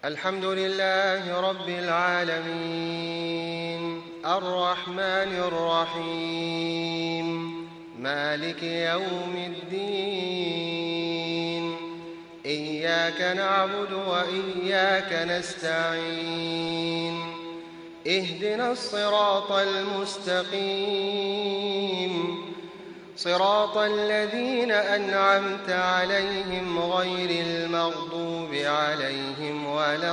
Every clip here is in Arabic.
الحمد لله رب العالمين الرحمن الرحيم مالك يوم الدين إياك نعبد وإياك نستعين اهدنا الصراط المستقيم صراط الذين أنعمت عليهم غير المغضوب عليهم ولا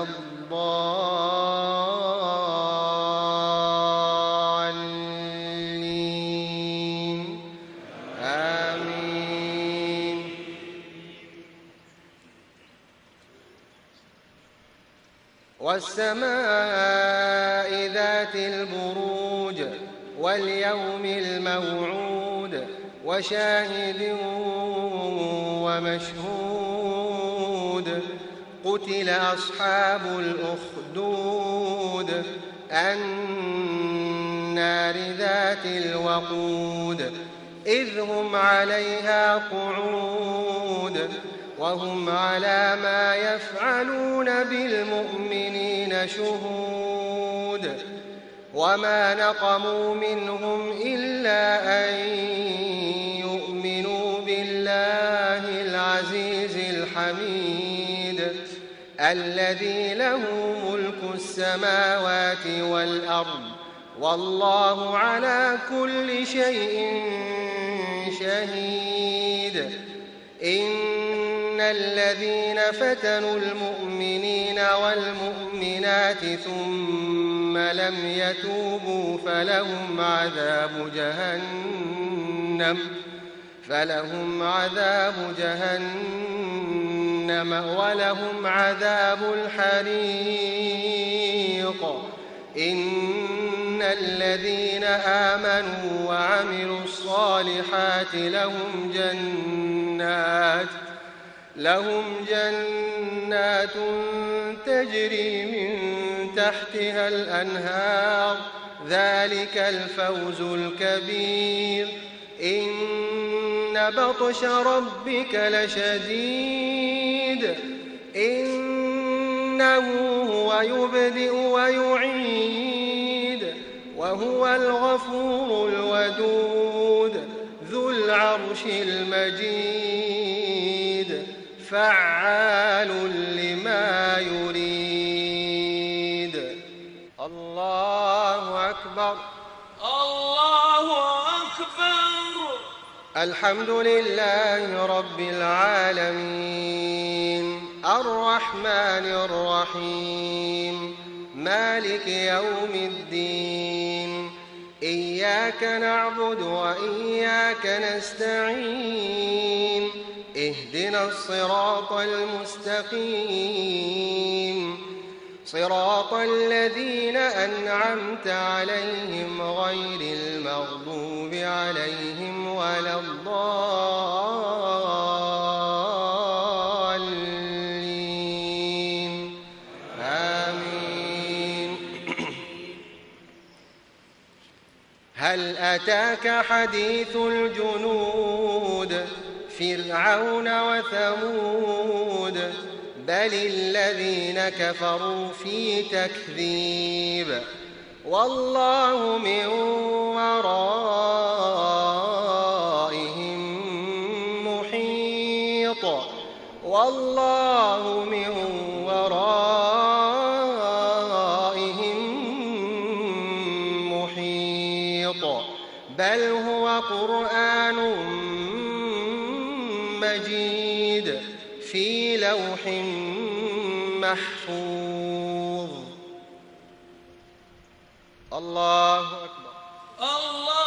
الضالين آمين. والسماء ذات البروج واليوم الموعود وشاهد ومشهود قتل أصحاب الأخدود النار ذات الوقود إذ هم عليها قعود وهم على ما يفعلون بالمؤمنين شهود وما نقموا منهم إلا أن يؤمنوا بالله العزيز الحميد الذي له ملك السماوات والأرض والله على كل شيء شهيد. إن الذين فتنوا المؤمنين والمؤمنات ثم لم يتوبوا فلهم عذاب جهنم ولهم عذاب الحريق. إن الذين آمنوا وعملوا الصالحات لهم جنات تجري من تحتها الأنهار ذلك الفوز الكبير. إن بطش ربك لشديد إنه هو يبدئ ويعيد وهو الغفور الودود ذو العرش المجيد فعال لما يريد. الله أكبر الله أكبر. الحمد لله رب العالمين الرحمن الرحيم مالك يوم الدين إياك نعبد وإياك نستعين اهدنا الصراط المستقيم صراط الذين أنعمت عليهم غير المغضوب عليهم ولا الضالين آمين. هل أتاك حديث الجنود فرعون وثمود بل الذين كفروا في تكذيب والله من ورائهم محيط بل هو قرآن مجيد في لوح محفوظ. الله أكبر. الله